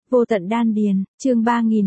Vô tận đan điền, chương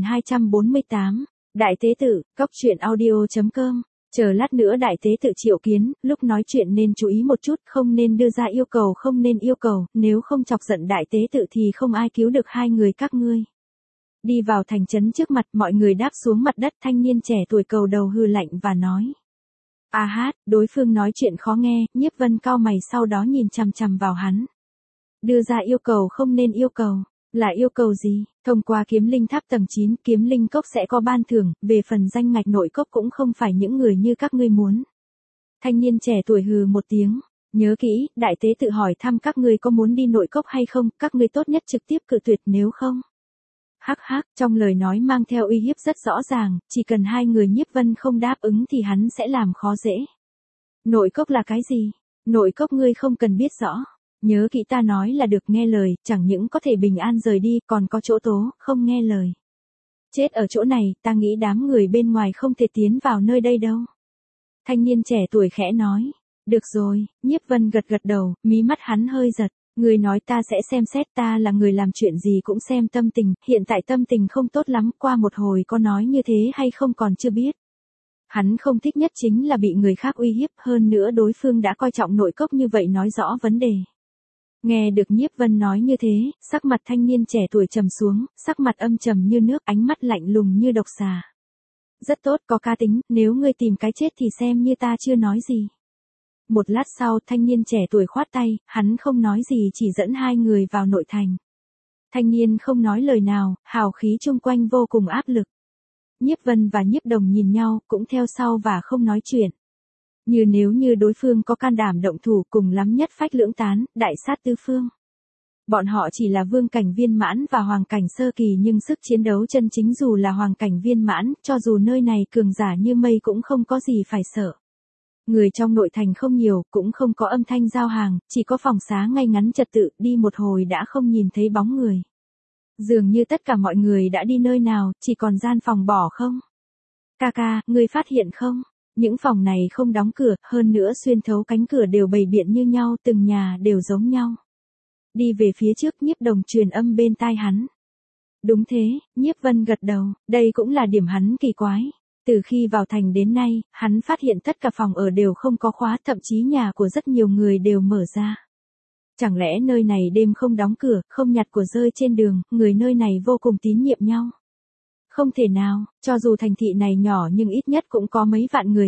3248, Đại Tế Tự, Cóc truyện audio.com. Chờ lát nữa Đại Tế Tự triệu kiến, lúc nói chuyện nên chú ý một chút, không nên đưa ra yêu cầu, không nên yêu cầu, nếu không chọc giận Đại Tế Tự thì không ai cứu được hai người các ngươi. Đi vào thành trấn trước mặt, mọi người đáp xuống mặt đất, thanh niên trẻ tuổi cầu đầu hừ lạnh và nói. A hát, đối phương nói chuyện khó nghe, Nhiếp Vân cau mày sau đó nhìn chằm chằm vào hắn. Đưa ra yêu cầu không nên yêu cầu. Là yêu cầu gì? Thông qua kiếm linh tháp tầng 9, kiếm linh cốc sẽ có ban thưởng, về phần danh ngạch nội cốc cũng không phải những người như các ngươi muốn. Thanh niên trẻ tuổi hừ một tiếng, nhớ kỹ, Đại Tế Tự hỏi thăm các ngươi có muốn đi nội cốc hay không, các ngươi tốt nhất trực tiếp cự tuyệt nếu không. Hắc hắc, trong lời nói mang theo uy hiếp rất rõ ràng, chỉ cần hai người Nhiếp Vân không đáp ứng thì hắn sẽ làm khó dễ. Nội cốc là cái gì? Nội cốc ngươi không cần biết rõ. Nhớ kỹ ta nói là được, nghe lời, chẳng những có thể bình an rời đi, còn có chỗ tố, không nghe lời. Chết ở chỗ này, ta nghĩ đám người bên ngoài không thể tiến vào nơi đây đâu. Thanh niên trẻ tuổi khẽ nói. Được rồi, Nhiếp Vân gật gật đầu, mí mắt hắn hơi giật. Người nói ta sẽ xem xét, ta là người làm chuyện gì cũng xem tâm tình, hiện tại tâm tình không tốt lắm, qua một hồi có nói như thế hay không còn chưa biết. Hắn không thích nhất chính là bị người khác uy hiếp, hơn nữa đối phương đã coi trọng nội cốc như vậy nói rõ vấn đề. Nghe được Nhiếp Vân nói như thế, sắc mặt thanh niên trẻ tuổi trầm xuống, sắc mặt âm trầm như nước, ánh mắt lạnh lùng như độc xà. Rất tốt, có cá tính, nếu ngươi tìm cái chết thì xem như ta chưa nói gì. Một lát sau, thanh niên trẻ tuổi khoát tay, hắn không nói gì chỉ dẫn hai người vào nội thành. Thanh niên không nói lời nào, hào khí chung quanh vô cùng áp lực. Nhiếp Vân và Nhiếp Đồng nhìn nhau, cũng theo sau và không nói chuyện. Nếu như đối phương có can đảm động thủ, cùng lắm nhất phách lưỡng tán, đại sát tứ phương. Bọn họ chỉ là vương cảnh viên mãn và hoàng cảnh sơ kỳ, nhưng sức chiến đấu chân chính dù là hoàng cảnh viên mãn, cho dù nơi này cường giả như mây cũng không có gì phải sợ. Người trong nội thành không nhiều, cũng không có âm thanh giao hàng, chỉ có phòng xá ngay ngắn trật tự, đi một hồi đã không nhìn thấy bóng người. Dường như tất cả mọi người đã đi nơi nào, chỉ còn gian phòng bỏ không. Ca, ngươi phát hiện không? Những phòng này không đóng cửa, hơn nữa xuyên thấu cánh cửa đều bày biện như nhau, từng nhà đều giống nhau. Đi về phía trước, Nhiếp Đồng truyền âm bên tai hắn. Đúng thế, Nhiếp Vân gật đầu, đây cũng là điểm hắn kỳ quái. Từ khi vào thành đến nay, hắn phát hiện tất cả phòng ở đều không có khóa, thậm chí nhà của rất nhiều người đều mở ra. Chẳng lẽ nơi này đêm không đóng cửa, không nhặt của rơi trên đường, người nơi này vô cùng tín nhiệm nhau. Không thể nào, cho dù thành thị này nhỏ nhưng ít nhất cũng có mấy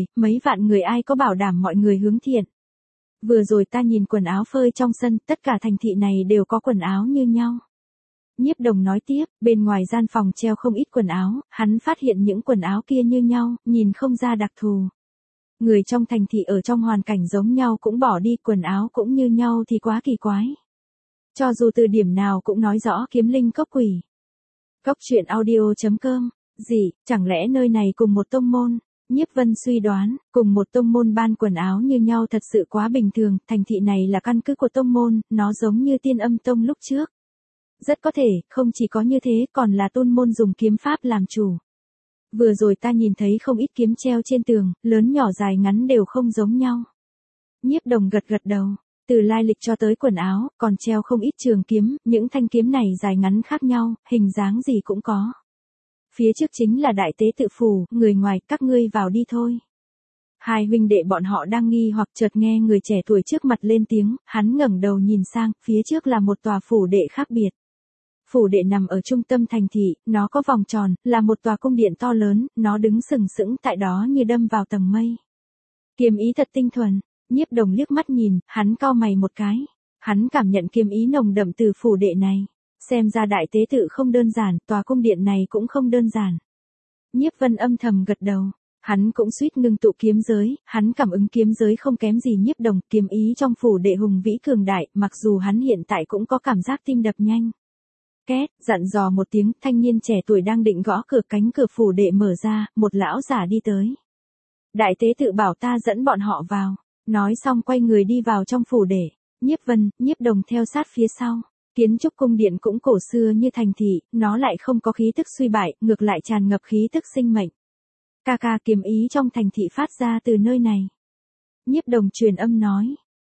vạn người ai có bảo đảm mọi người hướng thiện. Vừa rồi ta nhìn quần áo phơi trong sân, tất cả thành thị này đều có quần áo như nhau. Nhiếp Đồng nói tiếp, bên ngoài gian phòng treo không ít quần áo, hắn phát hiện những quần áo kia như nhau, nhìn không ra đặc thù. Người trong thành thị ở trong hoàn cảnh giống nhau cũng bỏ đi, quần áo cũng như nhau thì quá kỳ quái. Cho dù từ điểm nào cũng nói rõ kiếm linh cốc quỷ. Cóc truyện audio.com, gì, chẳng lẽ nơi này cùng một tông môn? Nhiếp Vân suy đoán, cùng một tông môn ban quần áo như nhau thật sự quá bình thường, thành thị này là căn cứ của tông môn, nó giống như Tiên Âm Tông lúc trước. Rất có thể, không chỉ có như thế, còn là tôn môn dùng kiếm pháp làm chủ. Vừa rồi ta nhìn thấy không ít kiếm treo trên tường, lớn nhỏ dài ngắn đều không giống nhau. Nhiếp Đồng gật gật đầu. Từ lai lịch cho tới quần áo, còn treo không ít trường kiếm, những thanh kiếm này dài ngắn khác nhau, hình dáng gì cũng có. Phía trước chính là Đại Tế Tự phủ, người ngoài, các ngươi vào đi thôi. Hai huynh đệ bọn họ đang nghi hoặc chợt nghe người trẻ tuổi trước mặt lên tiếng, hắn ngẩng đầu nhìn sang, phía trước là một tòa phủ đệ khác biệt. Phủ đệ nằm ở trung tâm thành thị, nó có vòng tròn, là một tòa cung điện to lớn, nó đứng sừng sững tại đó như đâm vào tầng mây. Kiếm ý thật tinh thuần. Nhiếp Đồng liếc mắt nhìn, hắn cau mày một cái. Hắn cảm nhận kiếm ý nồng đậm từ phủ đệ này. Xem ra Đại Tế Tự không đơn giản, tòa cung điện này cũng không đơn giản. Nhiếp Vân âm thầm gật đầu. Hắn cũng suýt ngưng tụ kiếm giới, hắn cảm ứng kiếm giới không kém gì Nhiếp Đồng, kiếm ý trong phủ đệ hùng vĩ cường đại, mặc dù hắn hiện tại cũng có cảm giác tim đập nhanh. Két, dặn dò một tiếng, thanh niên trẻ tuổi đang định gõ cửa, cánh cửa phủ đệ mở ra, một lão giả đi tới. Đại Tế Tự bảo ta dẫn bọn họ vào. Nói xong quay người đi vào trong phủ đệ. Nhiếp Vân, Nhiếp Đồng theo sát phía sau. Kiến trúc cung điện cũng cổ xưa như thành thị, nó lại không có khí tức suy bại, ngược lại tràn ngập khí tức sinh mệnh. Ca, kiếm ý trong thành thị phát ra từ nơi này. Nhiếp Đồng truyền âm nói.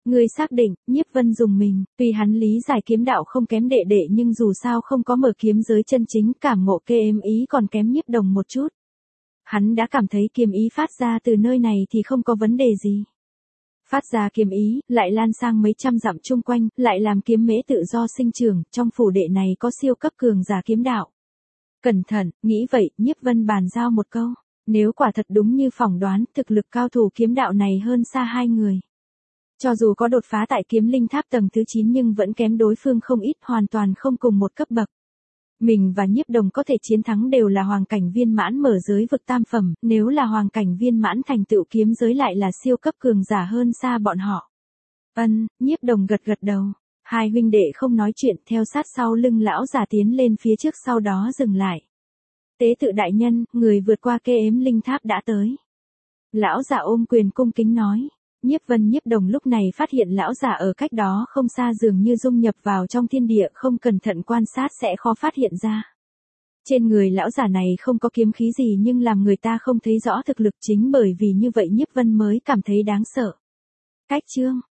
Ngươi xác định, Nhiếp Vân dùng mình, tuy hắn lý giải kiếm đạo không kém đệ đệ nhưng dù sao không có mở kiếm giới chân chính, cảm ngộ kê ếm ý còn kém Nhiếp Đồng một chút. Hắn đã cảm thấy kiếm ý phát ra từ nơi này thì không có vấn đề gì. Phát ra kiếm ý, lại lan sang mấy trăm dặm chung quanh, lại làm kiếm mễ tự do sinh trưởng, trong phủ đệ này có siêu cấp cường giả kiếm đạo. Cẩn thận, nghĩ vậy, Nhiếp Vân bàn giao một câu. Nếu quả thật đúng như phỏng đoán, thực lực cao thủ kiếm đạo này hơn xa hai người. Cho dù có đột phá tại kiếm linh tháp tầng thứ 9 nhưng vẫn kém đối phương không ít, hoàn toàn không cùng một cấp bậc. Mình và Nhiếp Đồng có thể chiến thắng đều là hoàng cảnh viên mãn mở giới vực tam phẩm, nếu là hoàng cảnh viên mãn thành tựu kiếm giới lại là siêu cấp cường giả hơn xa bọn họ. Nhiếp Đồng gật gật đầu. Hai huynh đệ không nói chuyện, theo sát sau lưng lão già tiến lên phía trước, sau đó dừng lại. Tế tự đại nhân, người vượt qua kê ếm linh tháp đã tới. Lão già ôm quyền cung kính nói. Nhiếp Đồng lúc này phát hiện lão già ở cách đó không xa, dường như dung nhập vào trong thiên địa, không cẩn thận quan sát sẽ khó phát hiện ra. Trên người lão già này không có kiếm khí gì nhưng làm người ta không thấy rõ thực lực, chính bởi vì như vậy Nhiếp Vân mới cảm thấy đáng sợ. Cách chương